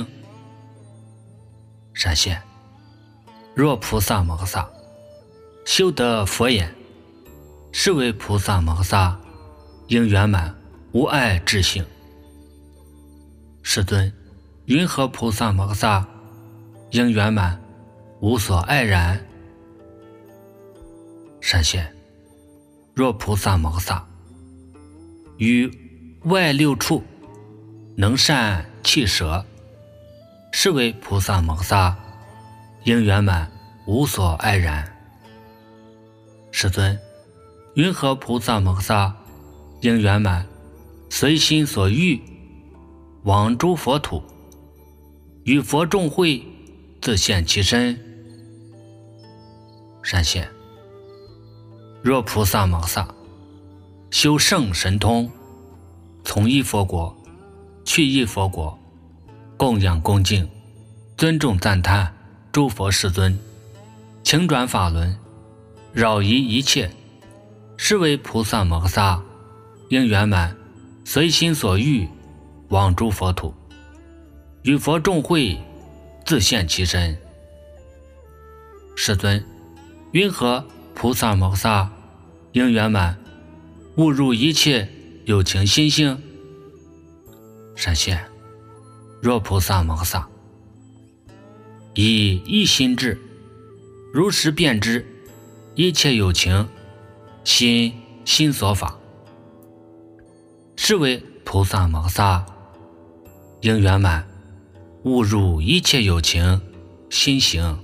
闪现，若菩萨摩诃萨，修得佛眼，是为菩萨摩诃萨，应圆满，无碍智性。世尊，云何菩萨摩诃萨，应圆满，无所爱染？闪现，若菩萨摩诃萨，于外六处能善弃舍，是为菩萨摩诃萨，应圆满，无所爱染。世尊，云何菩萨摩诃萨，应圆满，随心所欲，往诸佛土，与佛众会，自现其身？闪现，若菩萨摩诃萨，修圣神通，从一佛国去一佛国，供养恭敬，尊重赞叹诸佛世尊，请转法轮，扰移一切，是为菩萨摩诃萨，应圆满，随心所欲，往诸佛土，与佛众会，自现其身。世尊，云何菩萨摩诃萨，应圆满，误入一切有情心性？闪现，若菩萨摩诃萨，以一心智，如实辨知一切有情心心所法，是为菩萨摩诃萨，应圆满，误入一切有情心行。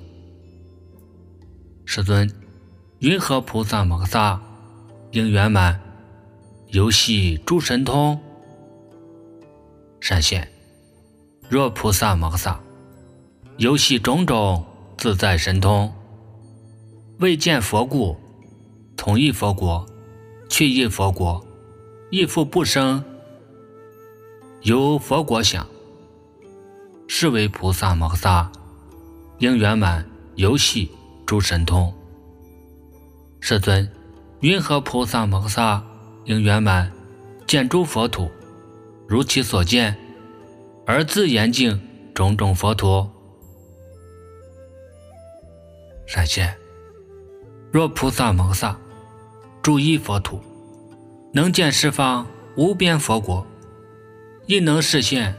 世尊，云何菩萨摩诃萨，应圆满，游戏诸神通？闪现，若菩萨摩诃萨，游戏种种自在神通，未见佛故，从一佛国去一佛国，亦复不生，由佛国想，是为菩萨摩诃萨，应圆满，游戏诸神通。世尊，云何菩萨摩诃萨，应圆满，见诸佛土，如其所见，而自严净种种佛土？闪现，若菩萨摩诃萨，住一佛土，能见十方无边佛国，亦能示现，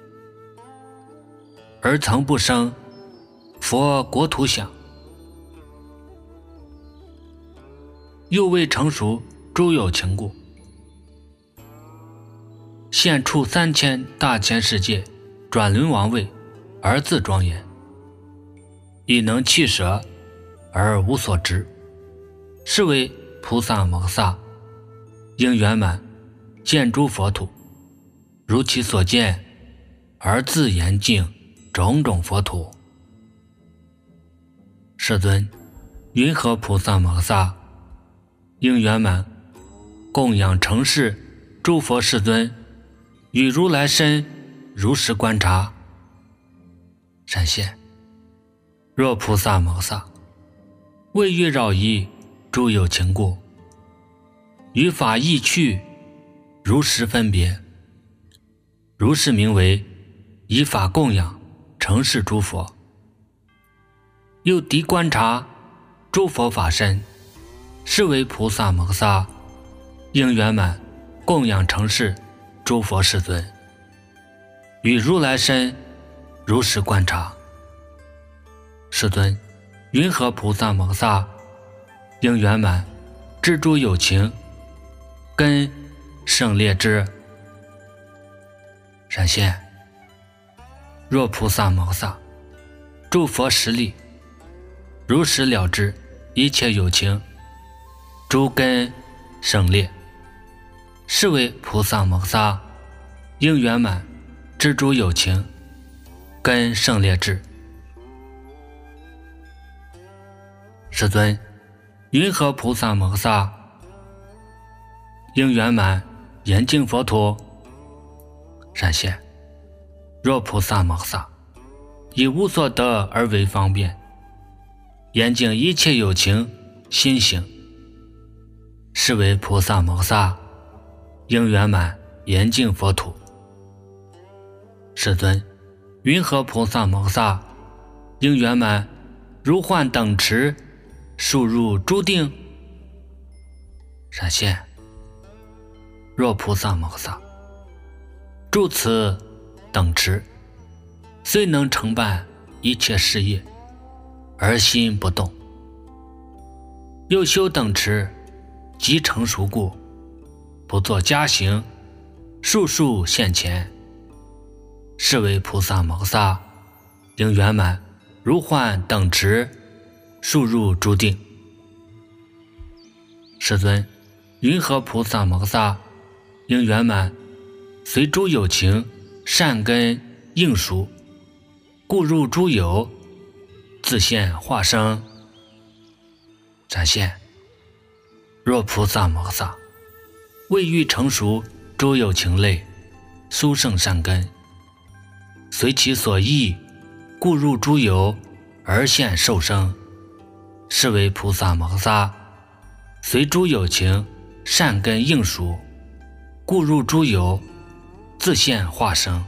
而曾不生佛国土想，又未成熟诸有情故，现处三千大千世界，转轮王位，而自庄严，亦能弃舍而无所执，是为菩萨摩诃萨，应圆满，见诸佛土，如其所见，而自严净种种佛土。世尊，云何菩萨摩诃萨，应圆满，供养承事诸佛世尊， 与如来身如实观察。闪现：若菩萨摩萨，为欲扰移诸有情故，于法意趣如实分别，如是名为以法供养承事诸佛。又敌观察诸佛法身，是为菩萨摩萨应圆满供养承事诸佛世尊，与如来身如实观察。世尊，云何菩萨摩萨应圆满知诸有情根胜劣之？闪现：若菩萨摩萨，诸佛实力如实了知一切有情诸根胜劣，是为菩萨摩萨应圆满知诸有情根胜劣之。世尊，云何菩萨摩萨应圆满严净佛土？闪现：若菩萨摩萨，以无所得而为方便，严净一切有情心行，是为菩萨摩萨应圆满严净佛土。世尊，云何菩萨摩萨应圆满如幻等持数入诸定？闪现：若菩萨摩萨，住此等持，虽能承办一切事业，而心不动，又修等持即成熟故，不作加行，数数现前，是为菩萨摩萨应圆满如幻等持数入诸定。世尊，云何菩萨摩萨应圆满随诸有情善根应熟，故入诸有自现化生？闪现：若菩萨摩萨，为欲成熟诸有情类殊胜善根，随其所依，故入诸有而现受生，是为菩萨摩萨随诸有情善根应熟，故入诸有自现化生。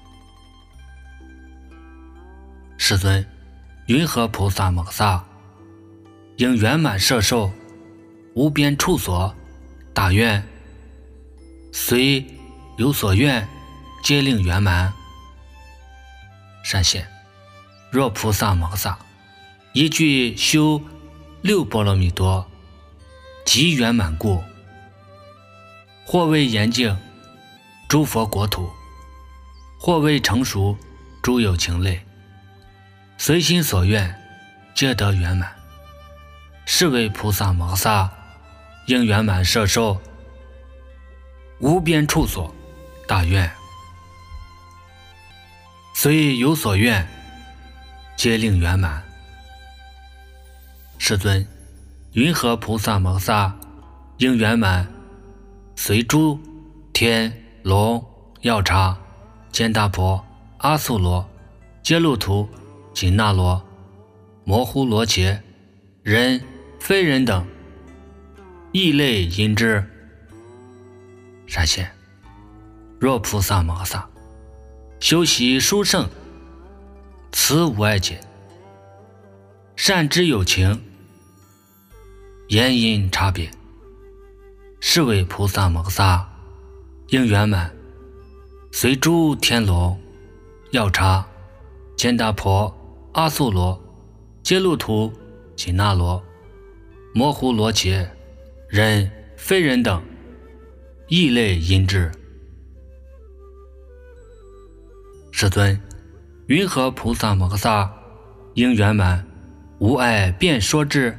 世尊，云何菩萨摩萨应圆满摄受无边处所大愿，随有所愿皆令圆满？闪现：若菩萨摩萨，一句修六波罗蜜多即圆满故，或为严净诸佛国土，或为成熟诸有情类，随心所愿皆得圆满，是为菩萨摩萨应圆满摄受无边处所大愿，虽有所愿皆令圆满。世尊，云何菩萨摩萨应圆满随诸天龙药叉坚达婆阿素罗揭露图紧那罗摩呼罗伽人非人等异类因之？闪现：若菩萨摩萨，修习殊胜此无碍解，善知有情言因差别，是为菩萨摩萨应圆满随诸天龙药叉坚达婆阿素罗揭露图紧那罗摩呼罗伽人非人等异类因之。世尊，云何菩萨摩萨应圆满无碍辩说之？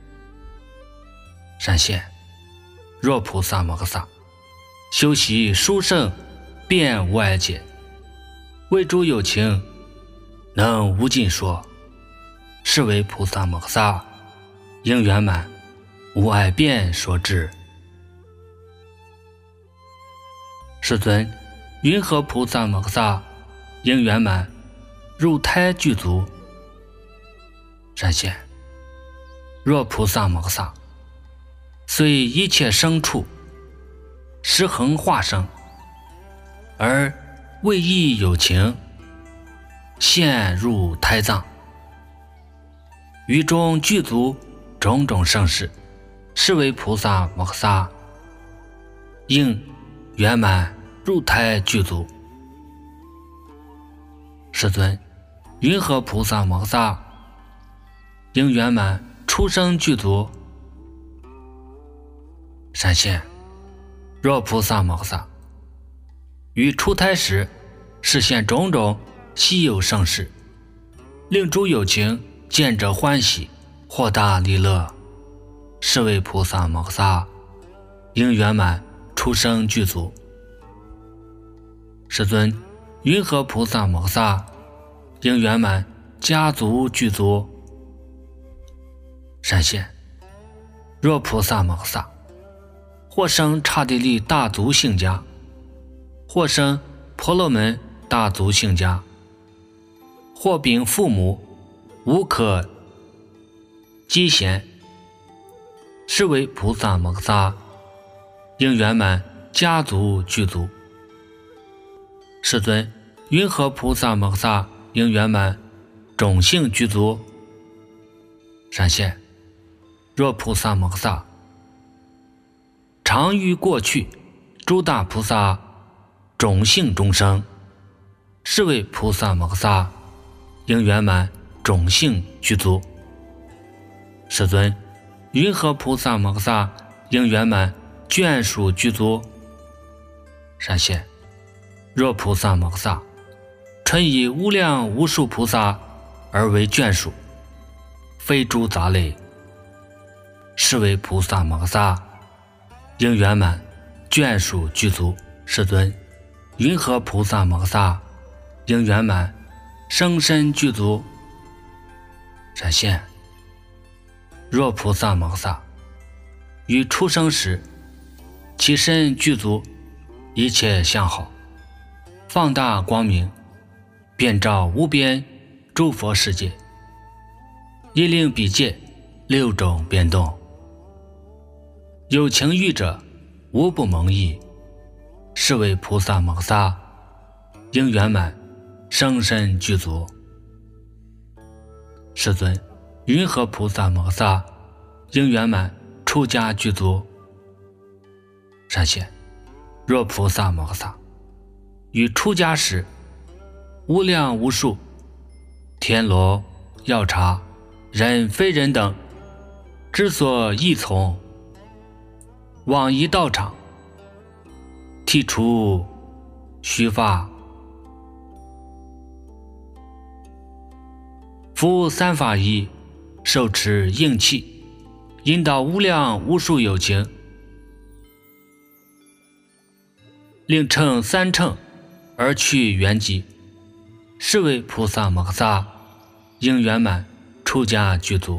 闪现：若菩萨摩萨，修习殊胜辩无碍解，为诸有情能无尽说，是为菩萨摩萨应圆满无碍辩说之。世尊， 云何菩萨摩诃萨应圆满入胎具足。闪现：若菩萨摩诃萨虽一切生处实恒化生，而为意有情现入胎藏，于中具足种种盛世，是为菩萨摩诃萨应圆满入胎具足。世尊，云何菩萨摩诃萨应圆满出生具足。闪现：若菩萨摩诃萨于出胎时实现种种稀有盛世，令诸有情见者欢喜，获大利乐，是为菩萨摩诃萨应圆满出生具足。世尊，云何菩萨摩诃萨应圆满家族具足。闪现：若菩萨摩诃萨或生刹帝利大族姓家，或生婆罗门大族姓家，或禀父母无可积贤，是为菩萨摩诃萨应圆满家族具足。世尊，云何菩萨摩诃萨应圆满种姓具足。闪现：若菩萨摩诃萨常于过去诸大菩萨种姓中生，是为菩萨摩诃萨应圆满种姓具足。世尊，云何菩萨摩诃萨应圆满眷属具足。闪现：若菩萨摩诃萨纯以无量无数菩萨而为眷属，非诸杂类，是为菩萨摩诃萨应圆满眷属具足。世尊，云何菩萨摩诃萨应圆满生身具足。闪现：若菩萨摩诃萨于出生时其身具足一切相好，放大光明，遍照无边诸佛世界，亦令彼界六种变动，有情欲者无不蒙益，是为菩萨摩诃萨应圆满生身具足。世尊，云何菩萨摩诃萨应圆满出家具足。闪现：若菩萨摩诃萨于出家时无量无数天罗药叉人非人等之所依从，往一道场，剃除须发，服三法衣，受持应器，引导无量无数有情，令乘三乘而去圆寂，是为菩萨摩诃萨应圆满出家具足。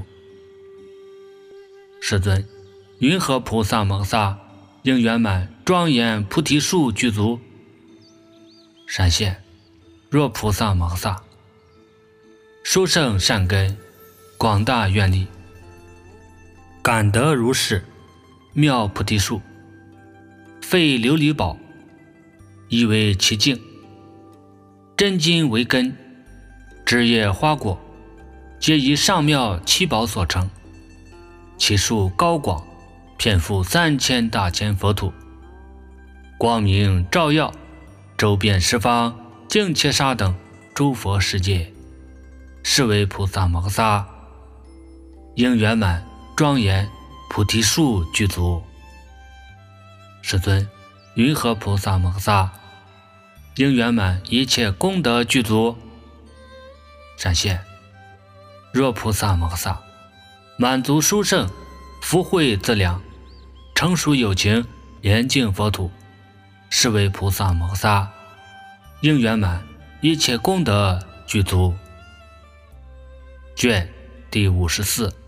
世尊，云何菩萨摩诃萨应圆满庄严菩提树具足。闪现：若菩萨摩诃萨殊胜善根，广大愿力，感得如是妙菩提树，废琉璃宝，以为其境，真金为根，枝叶花果皆以上妙七宝所成，其树高广，遍覆三千大千佛土，光明照耀周遍十方净切沙等诸佛世界，是为菩萨摩诃萨应圆满庄严菩提树具足。世尊，云何菩萨摩诃萨应圆满一切功德具足。闪现：若菩萨摩诃萨满足殊胜福慧资粮，成熟有情严净佛土，是为菩萨摩诃萨应圆满一切功德具足。卷第五十四。